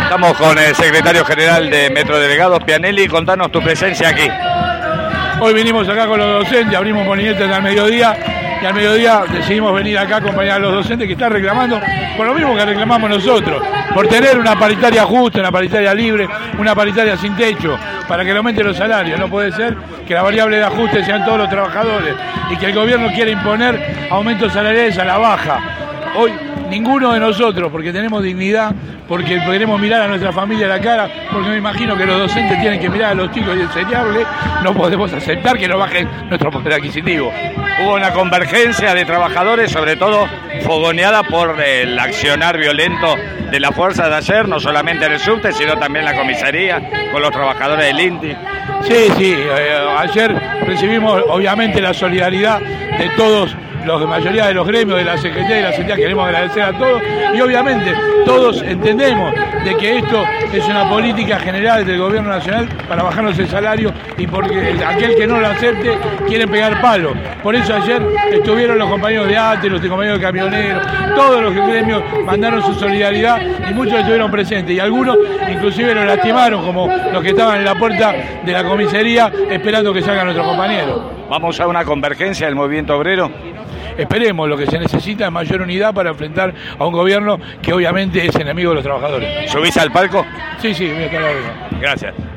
Estamos con el secretario general de Metro Delegados, Pianelli. Contanos tu presencia aquí. Hoy vinimos acá con los docentes, abrimos molinetes al mediodía y al mediodía decidimos venir acá a acompañar a los docentes que están reclamando por lo mismo que reclamamos nosotros, por tener una paritaria justa, una paritaria libre, una paritaria sin techo, para que le aumenten los salarios. No puede ser que la variable de ajuste sean todos los trabajadores y que el gobierno quiera imponer aumentos salariales a la baja. Hoy ninguno de nosotros, porque tenemos dignidad, porque queremos mirar a nuestra familia a la cara, porque me imagino que los docentes tienen que mirar a los chicos y enseñarles, no podemos aceptar que nos baje nuestro poder adquisitivo. Hubo una convergencia de trabajadores, sobre todo fogoneada por el accionar violento de la fuerza de ayer, no solamente en el subte, sino también en la comisaría, con los trabajadores del INTI. Sí, ayer recibimos obviamente la solidaridad de todos, la mayoría de los gremios, de la Secretaría y de la CTA. Queremos agradecer a todos y obviamente todos entendemos de que esto es una política general del gobierno nacional para bajarnos el salario y porque aquel que no lo acepte quiere pegar palo. Por eso ayer estuvieron los compañeros de ATE, los compañeros de camioneros, todos los gremios mandaron su solidaridad y muchos estuvieron presentes y algunos inclusive lo lastimaron, como los que estaban en la puerta de la comisaría esperando que salgan nuestros compañeros. ¿Vamos a una convergencia del movimiento obrero? Esperemos, lo que se necesita es mayor unidad para enfrentar a un gobierno que obviamente es enemigo de los trabajadores. ¿Subís al palco? Sí, voy a estar ahora. Gracias.